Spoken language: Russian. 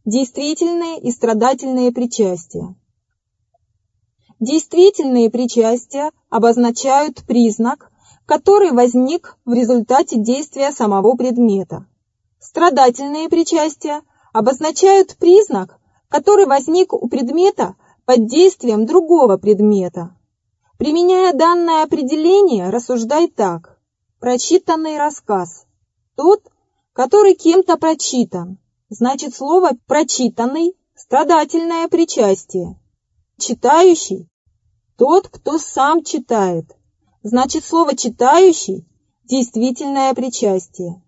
Действительные и страдательные причастия. Действительные причастия обозначают признак, который возник в результате действия самого предмета. Страдательные причастия обозначают признак, который возник у предмета под действием другого предмета. Применяя данное определение, рассуждай так. Прочитанный рассказ. Тот, который кем-то прочитан. Значит, слово «прочитанный» – страдательное причастие. Читающий – тот, кто сам читает. Значит, слово «читающий» – действительное причастие.